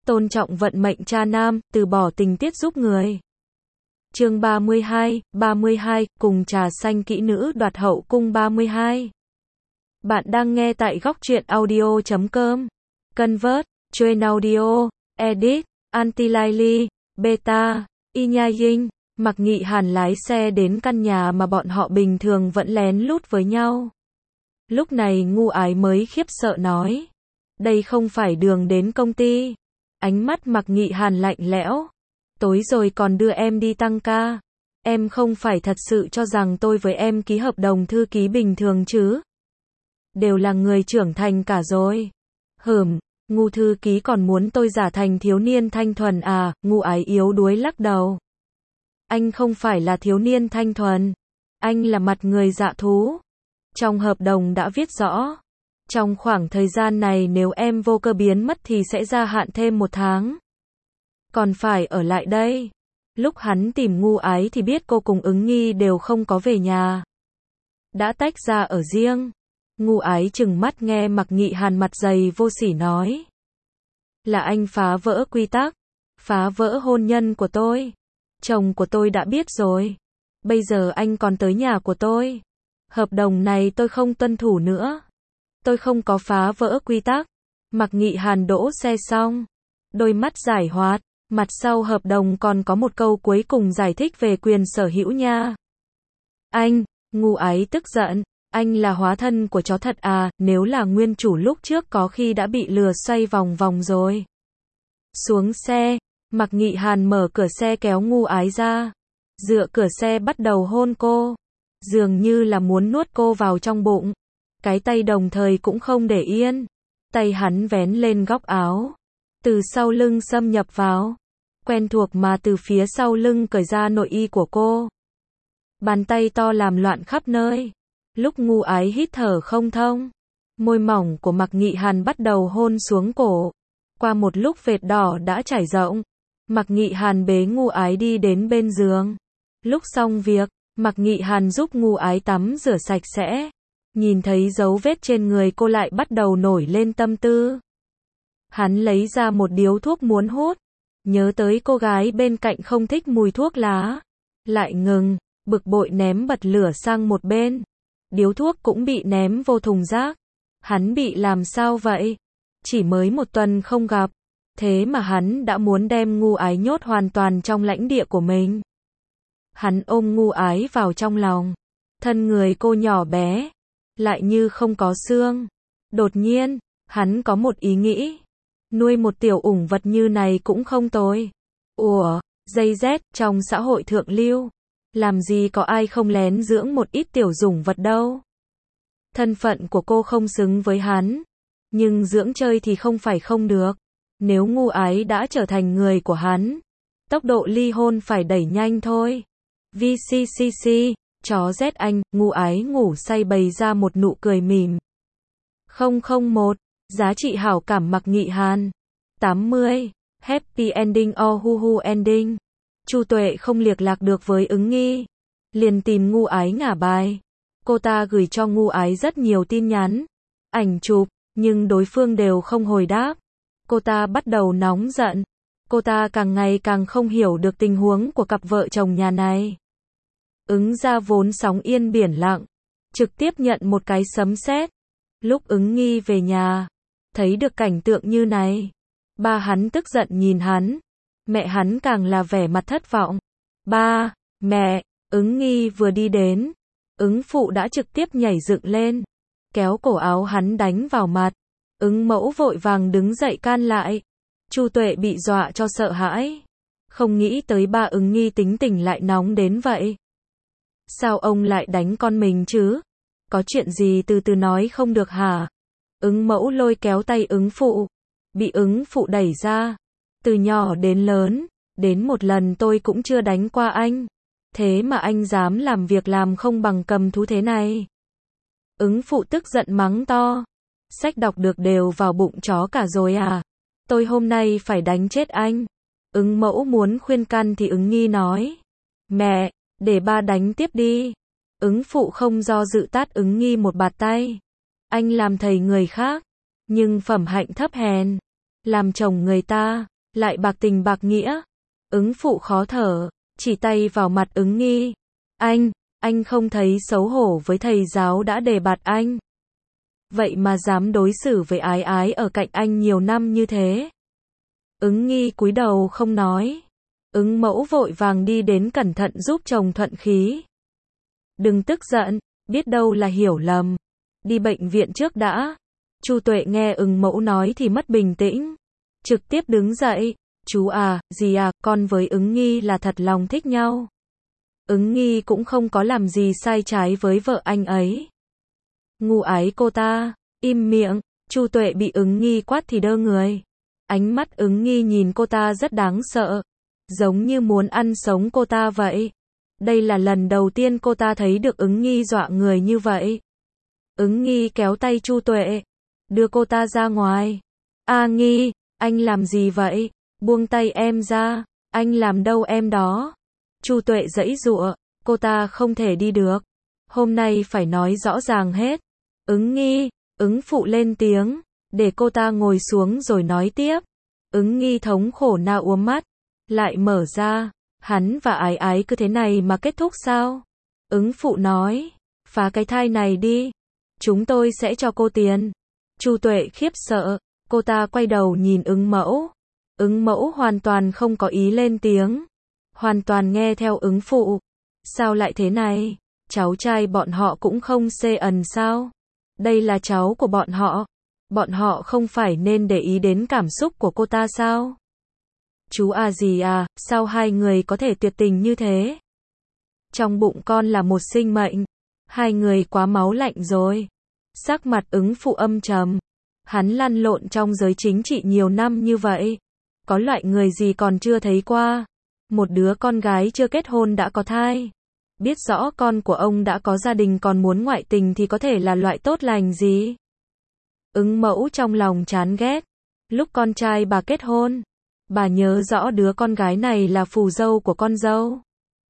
tôn trọng vận mệnh cha nam, từ bỏ tình tiết giúp người. Chương 32, cùng trà xanh kỹ nữ đoạt hậu cung 32. Bạn đang nghe tại góc truyện audio.com. Convert, Train Audio, Edit, Anti-Laily, Beta, Y Nha Yinh. Mạc Nghị Hàn lái xe đến căn nhà mà bọn họ bình thường vẫn lén lút với nhau. Lúc này Ngu Ái mới khiếp sợ nói. Đây không phải đường đến công ty. Ánh mắt Mạc Nghị Hàn lạnh lẽo. Tối rồi còn đưa em đi tăng ca. Em không phải thật sự cho rằng tôi với em ký hợp đồng thư ký bình thường chứ. Đều là người trưởng thành cả rồi. Ngu thư ký còn muốn tôi giả thành thiếu niên thanh thuần à, Ngu Ái yếu đuối lắc đầu. Anh không phải là thiếu niên thanh thuần. Anh là mặt người dạ thú. Trong hợp đồng đã viết rõ. Trong khoảng thời gian này nếu em vô cơ biến mất thì sẽ gia hạn thêm 1 tháng. Còn phải ở lại đây. Lúc hắn tìm Ngu Ái thì biết cô cùng Ứng Nghi đều không có về nhà. Đã tách ra ở riêng. Ngu Ái trừng mắt nghe Mạc Nghị Hàn mặt dày vô sỉ nói. Là anh phá vỡ quy tắc. Phá vỡ hôn nhân của tôi. Chồng của tôi đã biết rồi. Bây giờ anh còn tới nhà của tôi. Hợp đồng này tôi không tuân thủ nữa. Tôi không có phá vỡ quy tắc. Mạc Nghị Hàn đỗ xe xong. Đôi mắt giải hoạt. Mặt sau hợp đồng còn có một câu cuối cùng giải thích về quyền sở hữu nha. Anh, Ngu Ái tức giận. Anh là hóa thân của chó thật à, nếu là nguyên chủ lúc trước có khi đã bị lừa xoay vòng vòng rồi. Xuống xe, Mạc Nghị Hàn mở cửa xe kéo Ngu Ái ra. Dựa cửa xe bắt đầu hôn cô. Dường như là muốn nuốt cô vào trong bụng. Cái tay đồng thời cũng không để yên. Tay hắn vén lên góc áo. Từ sau lưng xâm nhập vào. Quen thuộc mà từ phía sau lưng cởi ra nội y của cô. Bàn tay to làm loạn khắp nơi. Lúc Ngu Ái hít thở không thông. Môi mỏng của Mạc Nghị Hàn bắt đầu hôn xuống cổ. Qua một lúc vệt đỏ đã trải rộng. Mạc Nghị Hàn bế Ngu Ái đi đến bên giường. Lúc xong việc, Mạc Nghị Hàn giúp Ngu Ái tắm rửa sạch sẽ. Nhìn thấy dấu vết trên người cô lại bắt đầu nổi lên tâm tư. Hắn lấy ra một điếu thuốc muốn hút. Nhớ tới cô gái bên cạnh không thích mùi thuốc lá. Lại ngừng, bực bội ném bật lửa sang một bên. Điếu thuốc cũng bị ném vô thùng rác. Hắn bị làm sao vậy? Chỉ mới 1 tuần không gặp. Thế mà hắn đã muốn đem Ngu Ái nhốt hoàn toàn trong lãnh địa của mình. Hắn ôm Ngu Ái vào trong lòng. Thân người cô nhỏ bé. Lại như không có xương. Đột nhiên, hắn có một ý nghĩ. Nuôi một tiểu ủng vật như này cũng không tồi. Ủa, dây dét, trong xã hội thượng lưu. Làm gì có ai không lén dưỡng một ít tiểu dủng vật đâu. Thân phận của cô không xứng với hắn. Nhưng dưỡng chơi thì không phải không được. Nếu Ngu Ái đã trở thành người của hắn. Tốc độ ly hôn phải đẩy nhanh thôi. VCCC, chó rét anh, Ngu Ái ngủ say bày ra một nụ cười mỉm. 001, giá trị hảo cảm Mạc Nghị Hàn. 80, happy ending or hu ending. Chu Tuệ không liên lạc được với Ứng Nghi. Liền tìm Ngu Ái ngả bài. Cô ta gửi cho Ngu Ái rất nhiều tin nhắn, ảnh chụp, nhưng đối phương đều không hồi đáp. Cô ta bắt đầu nóng giận. Cô ta càng ngày càng không hiểu được tình huống của cặp vợ chồng nhà này. Ứng gia vốn sóng yên biển lặng, trực tiếp nhận một cái sấm sét. Lúc Ứng Nghi về nhà, thấy được cảnh tượng như này, ba hắn tức giận nhìn hắn. Mẹ hắn càng là vẻ mặt thất vọng. Ba, mẹ, Ứng Nghi vừa đi đến. Ứng phụ đã trực tiếp nhảy dựng lên. Kéo cổ áo hắn đánh vào mặt. Ứng mẫu vội vàng đứng dậy can lại. Chu Tuệ bị dọa cho sợ hãi. Không nghĩ tới ba Ứng Nghi tính tình lại nóng đến vậy. Sao ông lại đánh con mình chứ? Có chuyện gì từ từ nói không được hả? Ứng mẫu lôi kéo tay ứng phụ. Bị ứng phụ đẩy ra. Từ nhỏ đến lớn, đến một lần tôi cũng chưa đánh qua anh. Thế mà anh dám làm việc làm không bằng cầm thú thế này. Ứng phụ tức giận mắng to. Sách đọc được đều vào bụng chó cả rồi à? Tôi hôm nay phải đánh chết anh. Ứng mẫu muốn khuyên can thì Ứng Nghi nói. Mẹ, để ba đánh tiếp đi. Ứng phụ không do dự tát Ứng Nghi một bạt tay. Anh làm thầy người khác, nhưng phẩm hạnh thấp hèn. Làm chồng người ta, lại bạc tình bạc nghĩa. Ứng phụ khó thở, chỉ tay vào mặt Ứng Nghi. Anh không thấy xấu hổ với thầy giáo đã đề bạt anh. Vậy mà dám đối xử với Ái Ái ở cạnh anh nhiều năm như thế. Ứng Nghi cúi đầu không nói. Ứng Mẫu vội vàng đi đến cẩn thận giúp chồng thuận khí. Đừng tức giận, biết đâu là hiểu lầm. Đi bệnh viện trước đã. Chu Tuệ nghe Ứng Mẫu nói thì mất bình tĩnh. Trực tiếp đứng dậy. Chú à, dì à, con với Ứng Nghi là thật lòng thích nhau. Ứng Nghi cũng không có làm gì sai trái với vợ anh ấy. Ngu ái cô ta, im miệng. Chu Tuệ bị Ứng Nghi quát thì đơ người. Ánh mắt Ứng Nghi nhìn cô ta rất đáng sợ. Giống như muốn ăn sống cô ta vậy. Đây là lần đầu tiên cô ta thấy được Ứng Nghi dọa người như vậy. Ứng Nghi kéo tay Chu Tuệ. Đưa cô ta ra ngoài. A Nghi, anh làm gì vậy? Buông tay em ra. Anh làm đâu em đó. Chu Tuệ giãy giụa. Cô ta không thể đi được. Hôm nay phải nói rõ ràng hết. Ứng Nghi, Ứng phụ lên tiếng. Để cô ta ngồi xuống rồi nói tiếp. Ứng Nghi thống khổ nao úa mắt. Lại mở ra. Hắn và Ái Ái cứ thế này mà kết thúc sao? Ứng phụ nói. Phá cái thai này đi. Chúng tôi sẽ cho cô tiền. Chu Tuệ khiếp sợ. Cô ta quay đầu nhìn Ứng Mẫu. Ứng Mẫu hoàn toàn không có ý lên tiếng. Hoàn toàn nghe theo Ứng phụ. Sao lại thế này? Cháu trai bọn họ cũng không xê ẩn sao? Đây là cháu của bọn họ. Bọn họ không phải nên để ý đến cảm xúc của cô ta sao? Chú à gì à, sao hai người có thể tuyệt tình như thế? Trong bụng con là một sinh mệnh. Hai người quá máu lạnh rồi. Sắc mặt Ứng phụ âm trầm. Hắn lăn lộn trong giới chính trị nhiều năm như vậy. Có loại người gì còn chưa thấy qua. Một đứa con gái chưa kết hôn đã có thai. Biết rõ con của ông đã có gia đình còn muốn ngoại tình thì có thể là loại tốt lành gì. Ứng Mẫu trong lòng chán ghét. Lúc con trai bà kết hôn, bà nhớ rõ đứa con gái này là phù dâu của con dâu.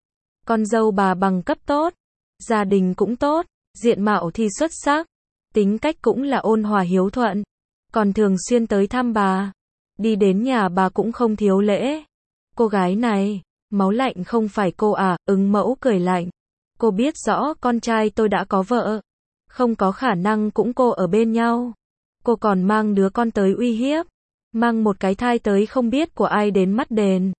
Con dâu bà bằng cấp tốt, gia đình cũng tốt, diện mạo thì xuất sắc, tính cách cũng là ôn hòa hiếu thuận, còn thường xuyên tới thăm bà. Đi đến nhà bà cũng không thiếu lễ. Cô gái này, máu lạnh không phải cô à? Ứng Mẫu cười lạnh. Cô biết rõ con trai tôi đã có vợ. Không có khả năng cũng cô ở bên nhau. Cô còn mang đứa con tới uy hiếp. Mang một cái thai tới không biết của ai đến mắt đền.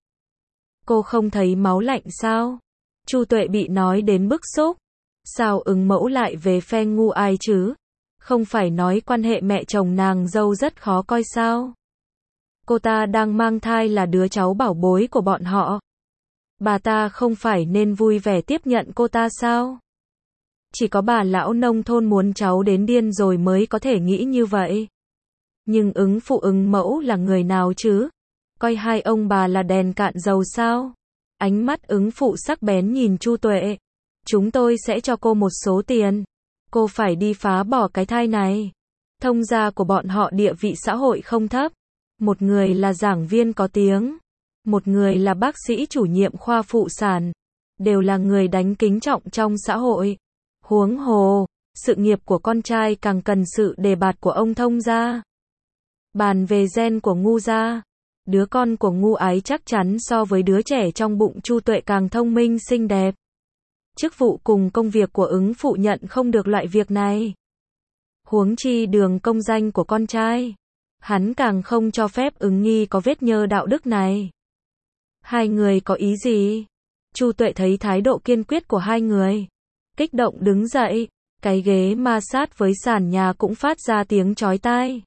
Cô không thấy máu lạnh sao? Chu Tuệ bị nói đến bức xúc. Sao Ứng Mẫu lại về phe ngu ai chứ? Không phải nói quan hệ mẹ chồng nàng dâu rất khó coi sao? Cô ta đang mang thai là đứa cháu bảo bối của bọn họ. Bà ta không phải nên vui vẻ tiếp nhận cô ta sao? Chỉ có bà lão nông thôn muốn cháu đến điên rồi mới có thể nghĩ như vậy. Nhưng Ứng phụ Ứng Mẫu là người nào chứ? Coi hai ông bà là đèn cạn dầu sao? Ánh mắt Ứng phụ sắc bén nhìn Chu Tuệ. Chúng tôi sẽ cho cô một số tiền. Cô phải đi phá bỏ cái thai này. Thông gia của bọn họ địa vị xã hội không thấp. Một người là giảng viên có tiếng. Một người là bác sĩ chủ nhiệm khoa phụ sản. Đều là người đánh kính trọng trong xã hội. Huống hồ, sự nghiệp của con trai càng cần sự đề bạt của ông thông gia. Bàn về gen của ngu gia. Đứa con của ngu ái chắc chắn so với đứa trẻ trong bụng Chu Tuệ càng thông minh xinh đẹp. Chức vụ cùng công việc của Ứng phụ nhận không được loại việc này. Huống chi đường công danh của con trai. Hắn càng không cho phép Ứng Nghi có vết nhơ đạo đức này. Hai người có ý gì? Chu Tuệ thấy thái độ kiên quyết của hai người. Kích động đứng dậy. Cái ghế ma sát với sàn nhà cũng phát ra tiếng chói tai.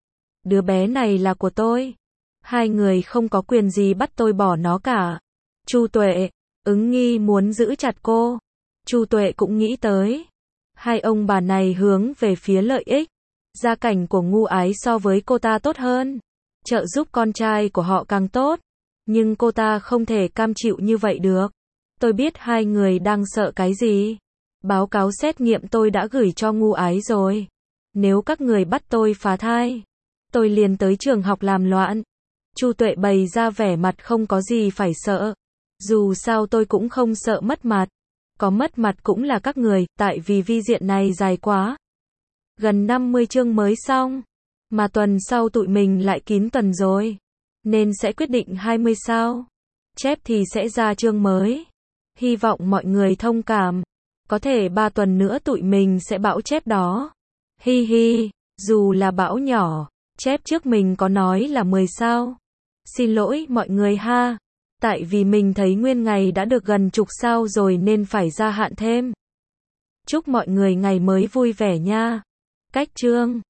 Đứa bé này là của tôi. Hai người không có quyền gì bắt tôi bỏ nó cả. Chu Tuệ, Ứng Nghi muốn giữ chặt cô. Chu Tuệ cũng nghĩ tới. Hai ông bà này hướng về phía lợi ích. Gia cảnh của ngu ái so với cô ta tốt hơn. Trợ giúp con trai của họ càng tốt. Nhưng cô ta không thể cam chịu như vậy được. Tôi biết hai người đang sợ cái gì. Báo cáo xét nghiệm tôi đã gửi cho ngu ái rồi. Nếu các người bắt tôi phá thai, tôi liền tới trường học làm loạn. Chu Tuệ bày ra vẻ mặt không có gì phải sợ. Dù sao tôi cũng không sợ mất mặt. Có mất mặt cũng là các người, tại vì vi diện này dài quá. Gần 50 chương mới xong. Mà tuần sau tụi mình lại kín tuần rồi. nên sẽ quyết định 20 sao. Chép thì sẽ ra chương mới. Hy vọng mọi người thông cảm. Có thể 3 tuần nữa tụi mình sẽ bão chép đó. Hi hi, dù là bão nhỏ, chép trước mình có nói là 10 sao. Xin lỗi mọi người ha. Tại vì mình thấy nguyên ngày đã được gần chục sao rồi nên phải gia hạn thêm. Chúc mọi người ngày mới vui vẻ nha. Cách chương